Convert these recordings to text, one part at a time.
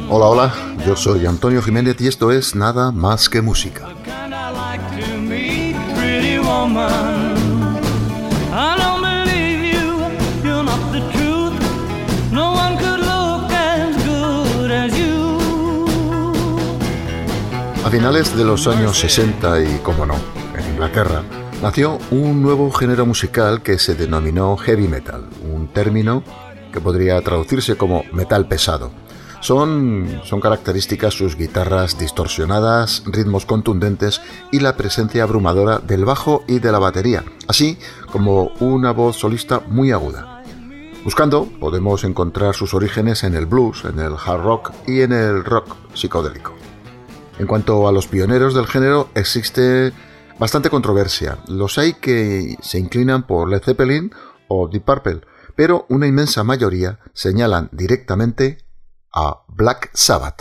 Hola, hola, yo soy Antonio Jiménez y esto es Nada Más que Música. A finales de los años 60 y, como no, en Inglaterra, nació un nuevo género musical que se denominó heavy metal, un término que podría traducirse como metal pesado. Son características sus guitarras distorsionadas, ritmos contundentes y la presencia abrumadora del bajo y de la batería, así como una voz solista muy aguda. Buscando, podemos encontrar sus orígenes en el blues, en el hard rock y en el rock psicodélico. En cuanto a los pioneros del género, existe bastante controversia. Los hay que se inclinan por Led Zeppelin o Deep Purple, pero una inmensa mayoría señalan directamente a Black Sabbath.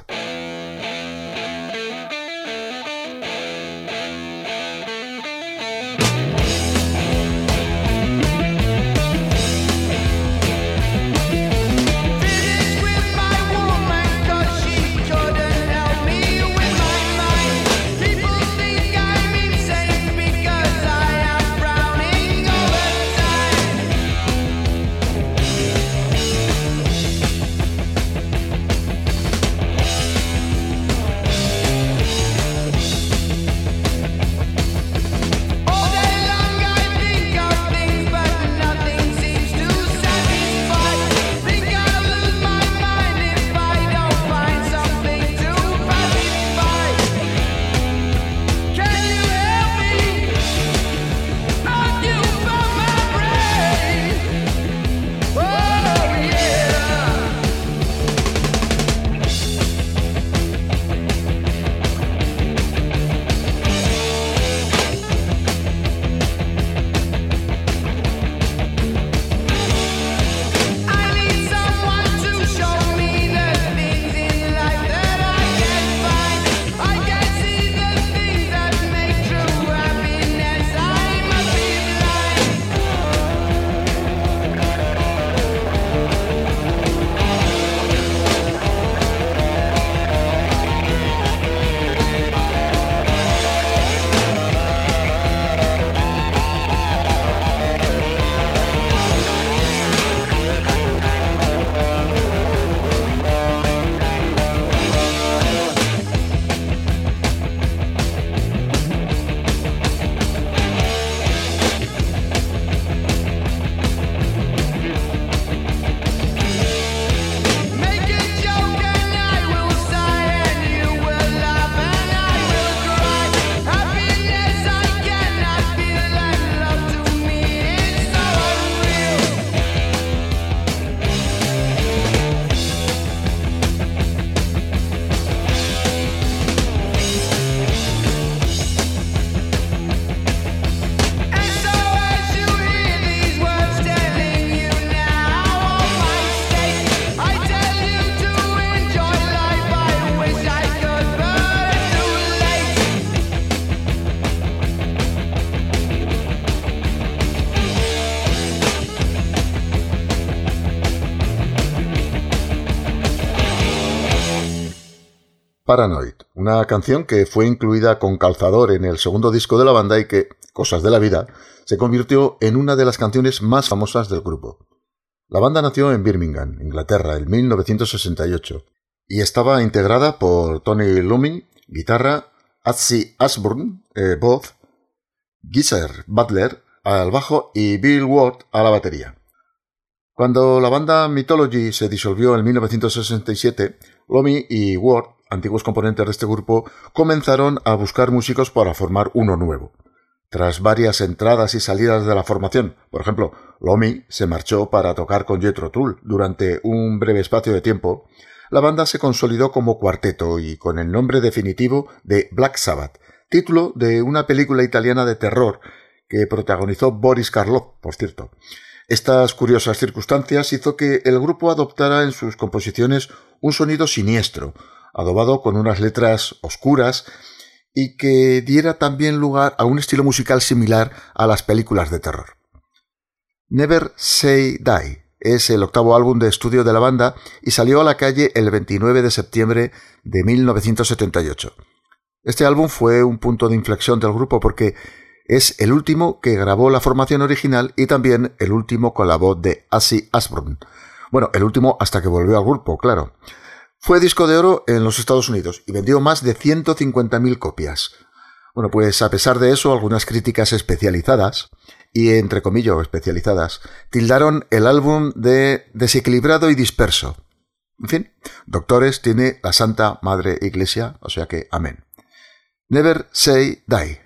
Paranoid, una canción que fue incluida con calzador en el segundo disco de la banda y que, cosas de la vida, se convirtió en una de las canciones más famosas del grupo. La banda nació en Birmingham, Inglaterra, en 1968, y estaba integrada por Tony Iommi, guitarra, Ozzy Osbourne, voz, Geezer Butler al bajo y Bill Ward a la batería. Cuando la banda Mythology se disolvió en 1967, Iommi y Ward, antiguos componentes de este grupo, comenzaron a buscar músicos para formar uno nuevo. Tras varias entradas y salidas de la formación, por ejemplo, Iommi se marchó para tocar con Jethro Tull durante un breve espacio de tiempo, la banda se consolidó como cuarteto y con el nombre definitivo de Black Sabbath, título de una película italiana de terror que protagonizó Boris Karloff, por cierto. Estas curiosas circunstancias hizo que el grupo adoptara en sus composiciones un sonido siniestro, adobado con unas letras oscuras y que diera también lugar a un estilo musical similar a las películas de terror. Never Say Die Es el octavo álbum de estudio de la banda y salió a la calle el 29 de septiembre de 1978. Este álbum fue un punto de inflexión del grupo porque es el último que grabó la formación original y también el último con la voz de Ozzy Osbourne. Bueno, el último hasta que volvió al grupo, claro. Fue disco de oro en los Estados Unidos y vendió más de 150.000 copias. Bueno, pues a pesar de eso, algunas críticas especializadas, y entre comillas especializadas, tildaron el álbum de desequilibrado y disperso. En fin, doctores tiene la Santa Madre Iglesia, o sea que amén. Never Say Die.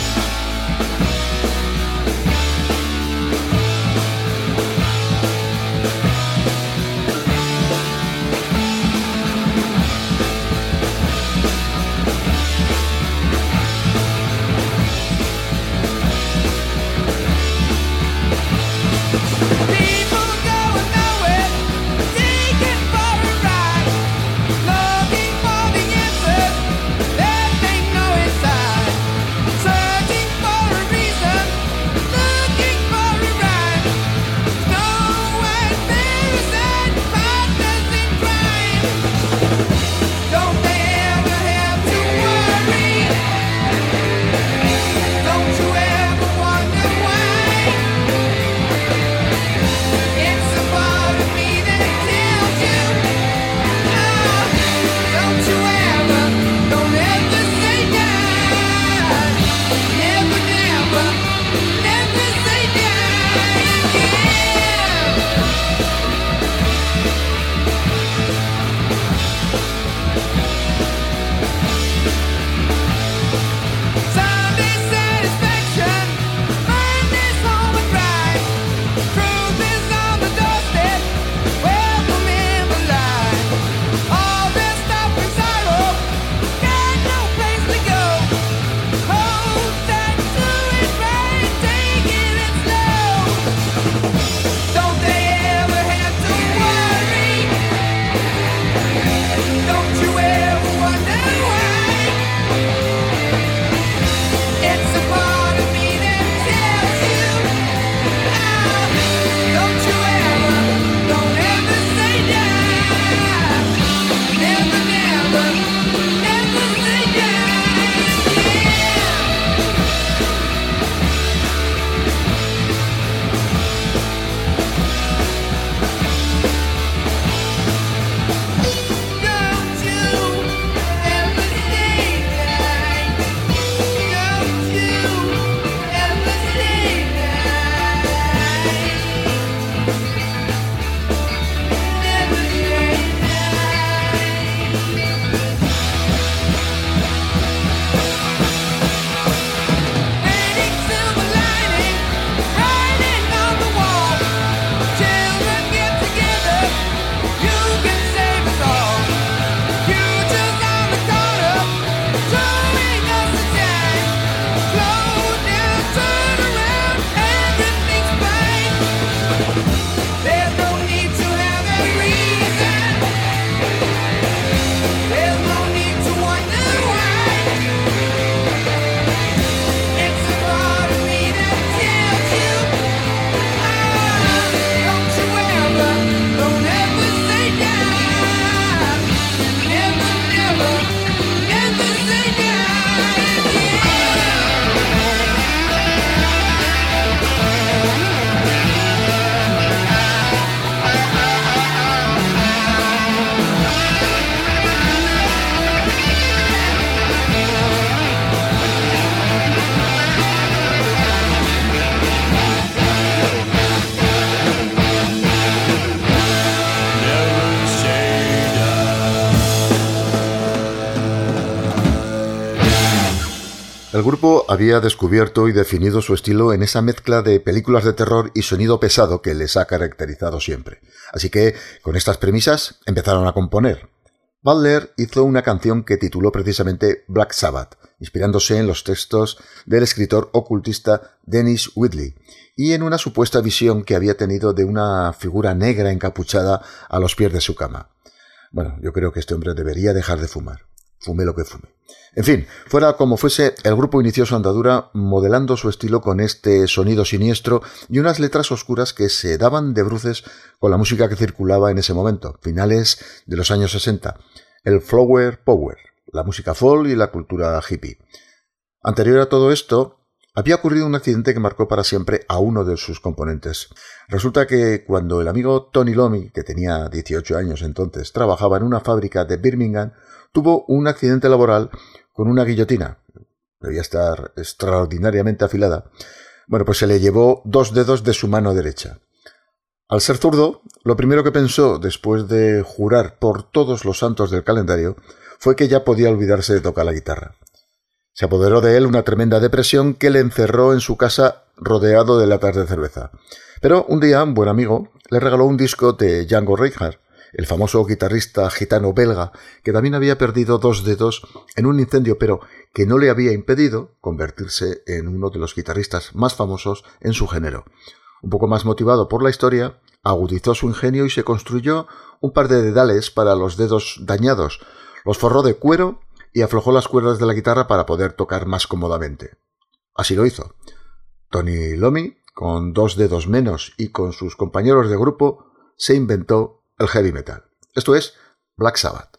El grupo había descubierto y definido su estilo en esa mezcla de películas de terror y sonido pesado que les ha caracterizado siempre. Así que, con estas premisas, empezaron a componer. Butler hizo una canción que tituló precisamente Black Sabbath, inspirándose en los textos del escritor ocultista Dennis Whitley y en una supuesta visión que había tenido de una figura negra encapuchada a los pies de su cama. Bueno, yo creo que este hombre debería dejar de fumar. Fume lo que fume. En fin, fuera como fuese, el grupo inició su andadura modelando su estilo con este sonido siniestro y unas letras oscuras que se daban de bruces con la música que circulaba en ese momento, finales de los años 60, el Flower Power, la música folk y la cultura hippie. Anterior a todo esto, había ocurrido un accidente que marcó para siempre a uno de sus componentes. Resulta que cuando el amigo Tony Iommi, que tenía 18 años entonces, trabajaba en una fábrica de Birmingham, tuvo un accidente laboral con una guillotina. Debía estar extraordinariamente afilada. Bueno, pues se le llevó 2 dedos de su mano derecha. Al ser zurdo, lo primero que pensó, después de jurar por todos los santos del calendario, fue que ya podía olvidarse de tocar la guitarra. Se apoderó de él una tremenda depresión que le encerró en su casa rodeado de latas de cerveza. Pero un día un buen amigo le regaló un disco de Django Reinhardt, el famoso guitarrista gitano belga, que también había perdido 2 dedos en un incendio, pero que no le había impedido convertirse en uno de los guitarristas más famosos en su género. Un poco más motivado por la historia, agudizó su ingenio y se construyó un par de dedales para los dedos dañados, los forró de cuero y aflojó las cuerdas de la guitarra para poder tocar más cómodamente. Así lo hizo. Tony Iommi, con 2 dedos menos y con sus compañeros de grupo, se inventó el heavy metal. Esto es Black Sabbath.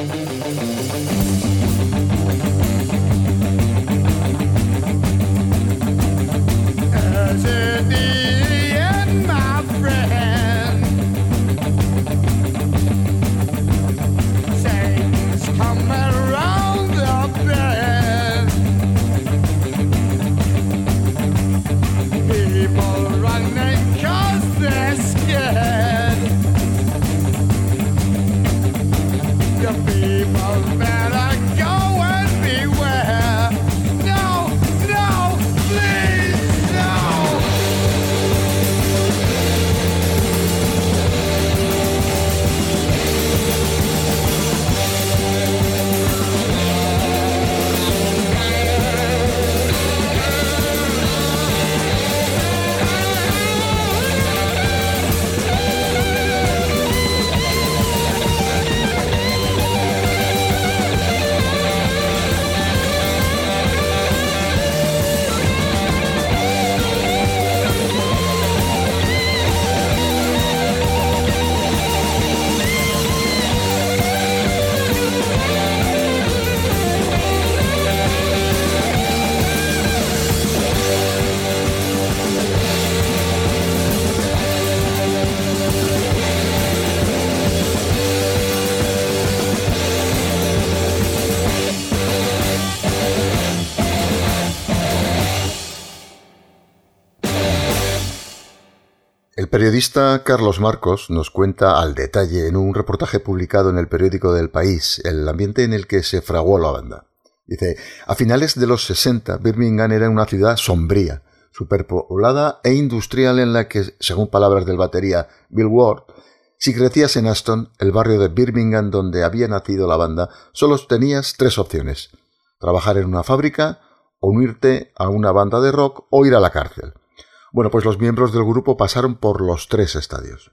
El periodista Carlos Marcos nos cuenta al detalle en un reportaje publicado en el periódico del País el ambiente en el que se fraguó la banda. Dice, a finales de los 60, Birmingham era una ciudad sombría, superpoblada e industrial en la que, según palabras del batería Bill Ward, si crecías en Aston, el barrio de Birmingham donde había nacido la banda, solo tenías 3 opciones: trabajar en una fábrica, o unirte a una banda de rock o ir a la cárcel. Bueno, pues los miembros del grupo pasaron por los 3 estadios.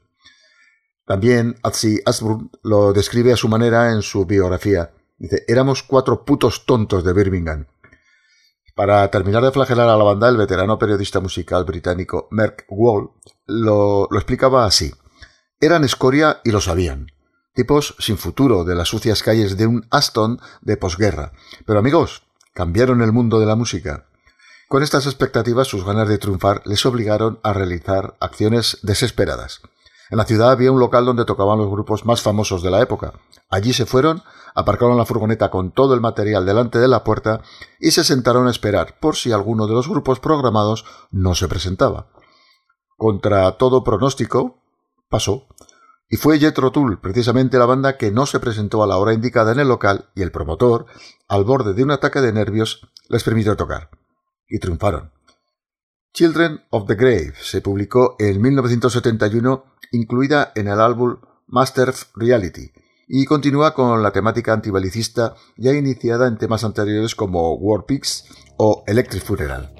También Ozzy Osbourne lo describe a su manera en su biografía. Dice, éramos 4 putos tontos de Birmingham. Para terminar de flagelar a la banda, el veterano periodista musical británico Mark Wall lo explicaba así. Eran escoria y lo sabían. Tipos sin futuro de las sucias calles de un Aston de posguerra. Pero amigos, cambiaron el mundo de la música. Con estas expectativas, sus ganas de triunfar les obligaron a realizar acciones desesperadas. En la ciudad había un local donde tocaban los grupos más famosos de la época. Allí se fueron, aparcaron la furgoneta con todo el material delante de la puerta y se sentaron a esperar por si alguno de los grupos programados no se presentaba. Contra todo pronóstico, pasó. Y fue Jethro Tull, precisamente la banda que no se presentó a la hora indicada en el local, y el promotor, al borde de un ataque de nervios, les permitió tocar. Y triunfaron. Children of the Grave se publicó en 1971, incluida en el álbum Master's Reality, y continúa con la temática antibelicista ya iniciada en temas anteriores como War Pigs o Electric Funeral.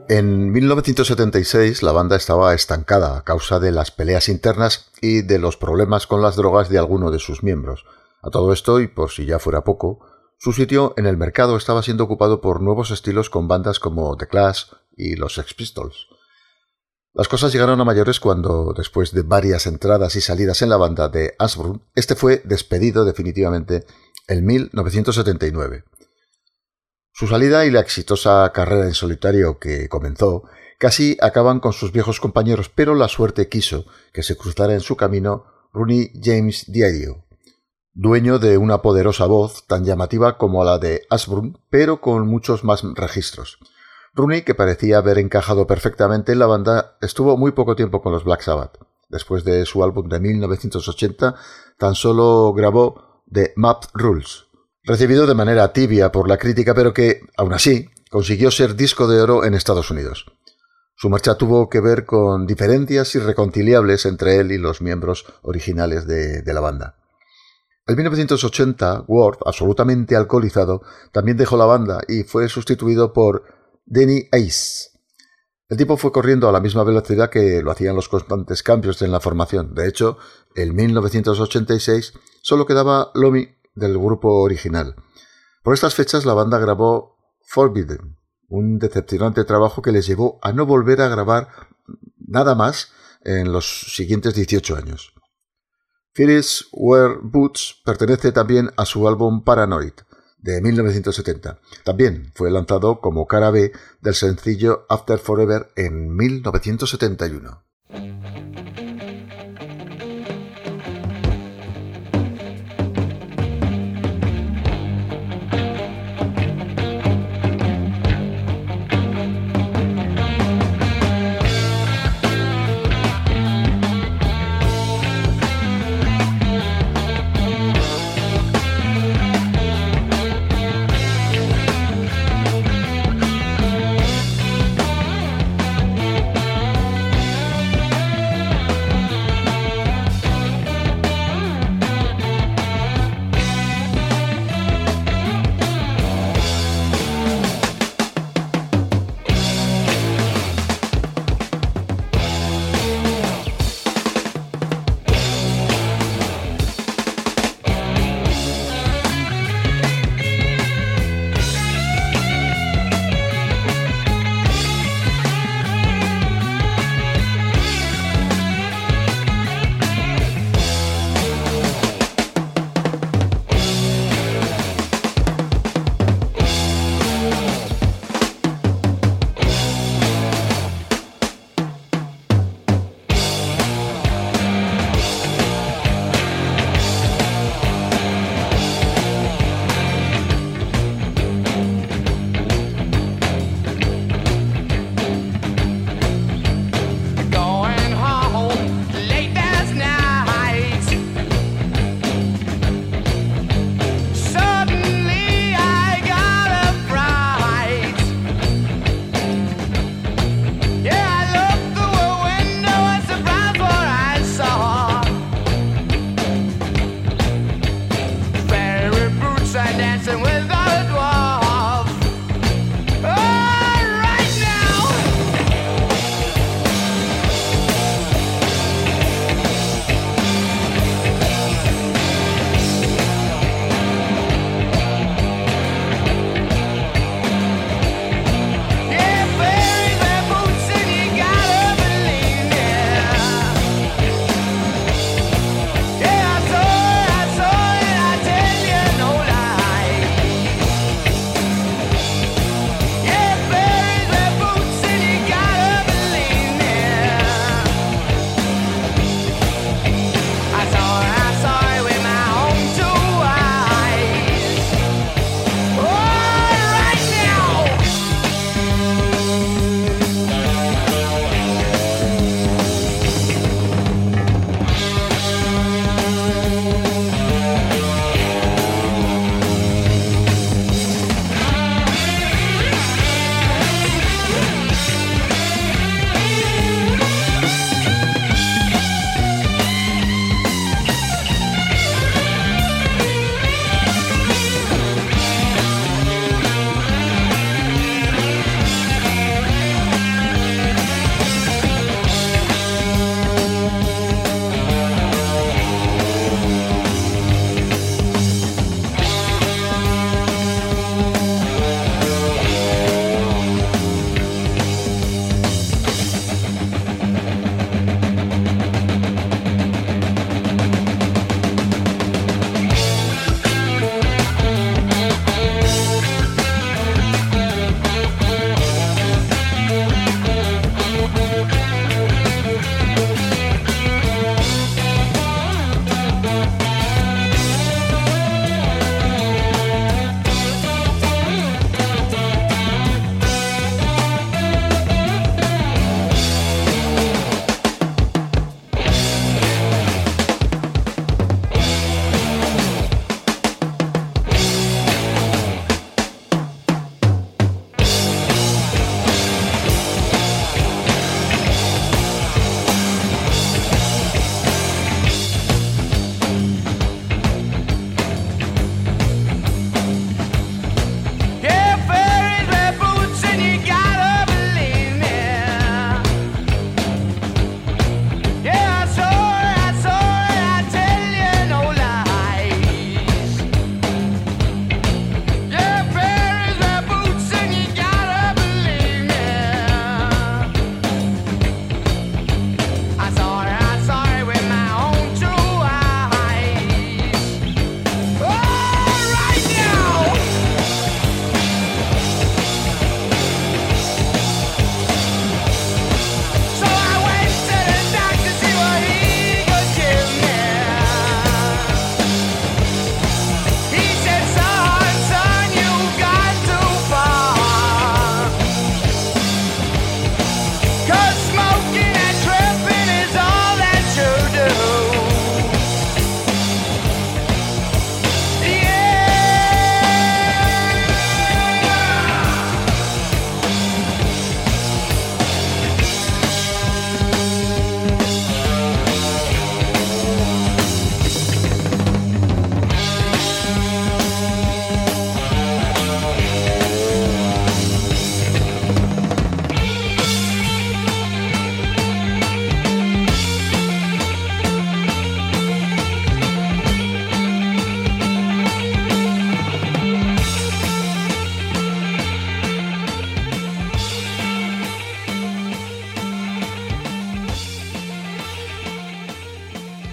En 1976 la banda estaba estancada a causa de las peleas internas y de los problemas con las drogas de alguno de sus miembros. A todo esto, y por si ya fuera poco, su sitio en el mercado estaba siendo ocupado por nuevos estilos con bandas como The Clash y los Sex Pistols. Las cosas llegaron a mayores cuando, después de varias entradas y salidas en la banda de Ashbourne, este fue despedido definitivamente en 1979. Su salida y la exitosa carrera en solitario que comenzó casi acaban con sus viejos compañeros, pero la suerte quiso que se cruzara en su camino Ronnie James Dio, dueño de una poderosa voz tan llamativa como la de Ashbourne, pero con muchos más registros. Ronnie, que parecía haber encajado perfectamente en la banda, estuvo muy poco tiempo con los Black Sabbath. Después de su álbum de 1980, tan solo grabó The Map Rules, recibido de manera tibia por la crítica, pero que, aún así, consiguió ser disco de oro en Estados Unidos. Su marcha tuvo que ver con diferencias irreconciliables entre él y los miembros originales de la banda. En 1980, Ward, absolutamente alcoholizado, también dejó la banda y fue sustituido por Danny Ace. El tipo fue corriendo a la misma velocidad que lo hacían los constantes cambios en la formación. De hecho, en 1986 solo quedaba Lomi del grupo original. Por estas fechas la banda grabó Forbidden, un decepcionante trabajo que les llevó a no volver a grabar nada más en los siguientes 18 años. Phyllis Wear Boots pertenece también a su álbum Paranoid, de 1970. También fue lanzado como cara B del sencillo After Forever en 1971.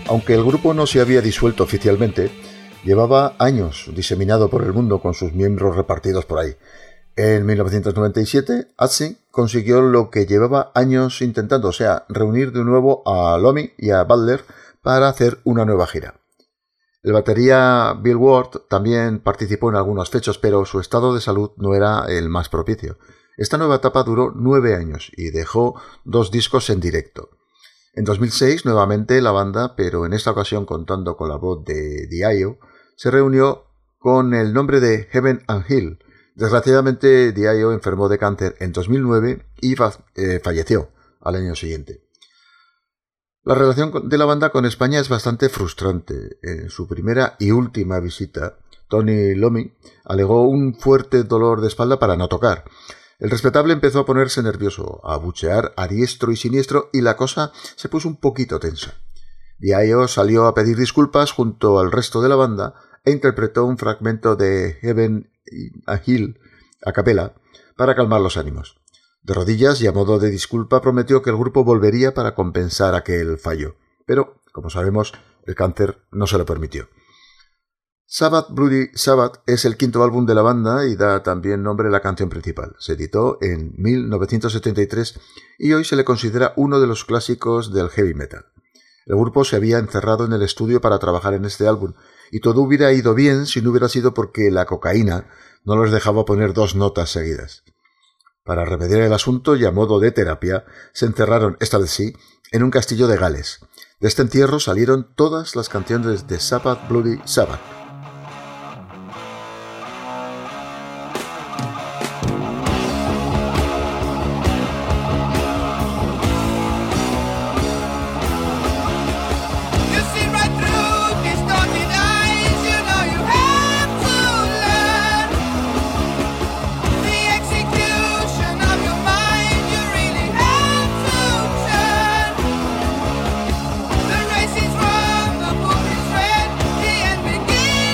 Aunque el grupo no se había disuelto oficialmente, llevaba años diseminado por el mundo con sus miembros repartidos por ahí. En 1997, Atzi consiguió lo que llevaba años intentando, o sea, reunir de nuevo a Lomi y a Butler para hacer una nueva gira. El batería Bill Ward también participó en algunos fechos, pero su estado de salud no era el más propicio. Esta nueva etapa duró 9 años y dejó 2 discos en directo. En 2006, nuevamente la banda, pero en esta ocasión contando con la voz de Dio, se reunió con el nombre de Heaven and Hell. Desgraciadamente, Dio enfermó de cáncer en 2009 y falleció al año siguiente. La relación de la banda con España es bastante frustrante. En su primera y última visita, Tony Iommi alegó un fuerte dolor de espalda para no tocar. El respetable empezó a ponerse nervioso, a buchear a diestro y siniestro y la cosa se puso un poquito tensa. Dio salió a pedir disculpas junto al resto de la banda e interpretó un fragmento de Heaven and Hell a capela para calmar los ánimos. De rodillas y a modo de disculpa prometió que el grupo volvería para compensar aquel fallo, pero, como sabemos, el cáncer no se lo permitió. Sabbath Bloody Sabbath es el 5º álbum de la banda y da también nombre a la canción principal. Se editó en 1973 y hoy se le considera uno de los clásicos del heavy metal. El grupo se había encerrado en el estudio para trabajar en este álbum y todo hubiera ido bien si no hubiera sido porque la cocaína no los dejaba poner 2 notas seguidas. Para remediar el asunto y a modo de terapia, se encerraron, esta vez sí, en un castillo de Gales. De este encierro salieron todas las canciones de Sabbath Bloody Sabbath. The race is wrong, the book is read, the end begins.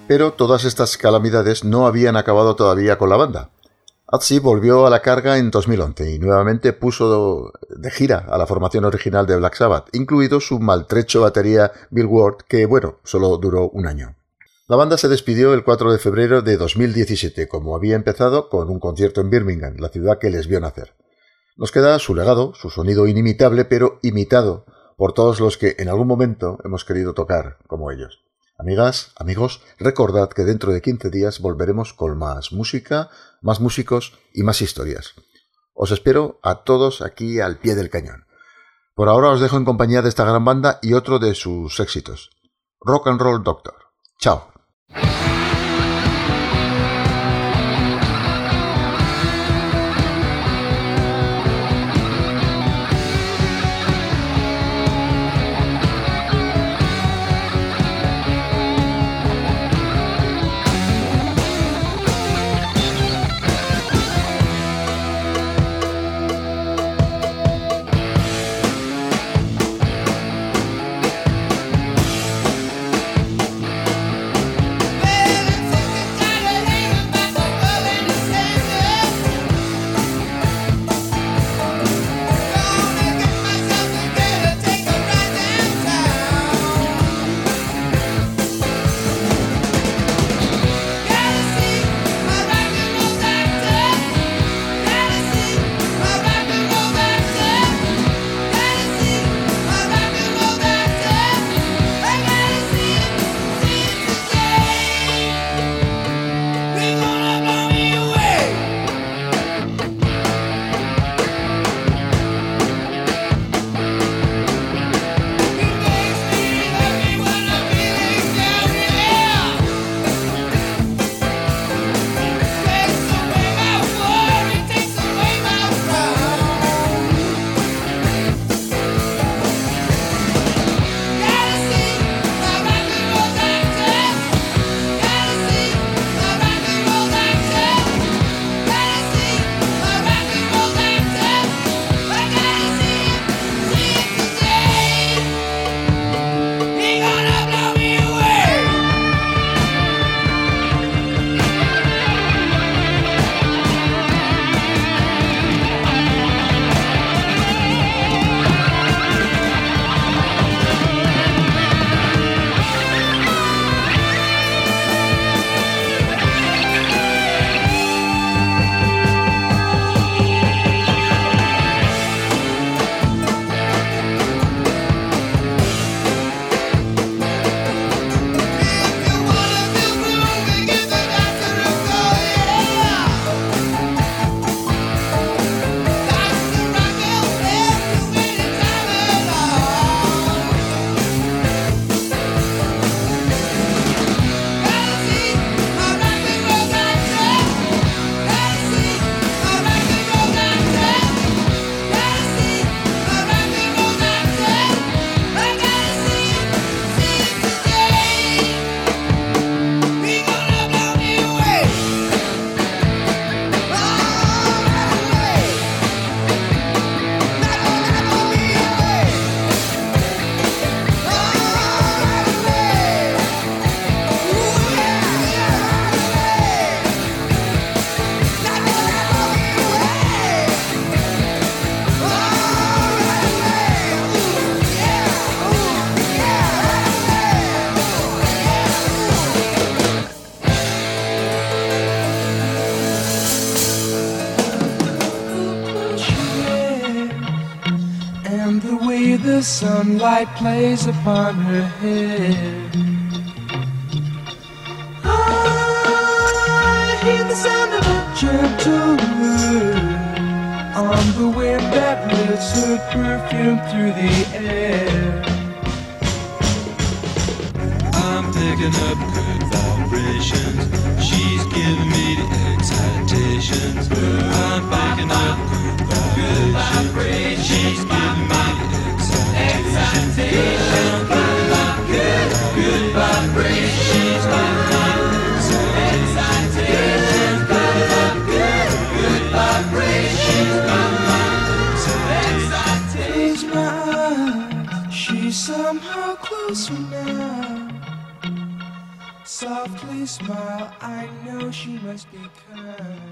Pero todas estas calamidades no habían acabado todavía con la banda. Ötzi volvió a la carga en 2011 y nuevamente puso de gira a la formación original de Black Sabbath, incluido su maltrecho batería Bill Ward, que, solo duró un año. La banda se despidió el 4 de febrero de 2017, como había empezado, con un concierto en Birmingham, la ciudad que les vio nacer. Nos queda su legado, su sonido inimitable, pero imitado por todos los que en algún momento hemos querido tocar como ellos. Amigas, amigos, recordad que dentro de 15 días volveremos con más música, más músicos y más historias. Os espero a todos aquí al pie del cañón. Por ahora os dejo en compañía de esta gran banda y otro de sus éxitos. Rock and Roll Doctor. Chao. The sunlight plays upon her head. I hear the sound of a gentle word on the wind that lifts her perfume through the air. I'm picking up good vibrations. She's giving me the excitations. I'm picking up good vibrations. She's giving me the excitation. Good vibrations. She's giving me excitation. Good vibrations. Close my eyes, she's somehow closer now. softly smile. I know she must be kind.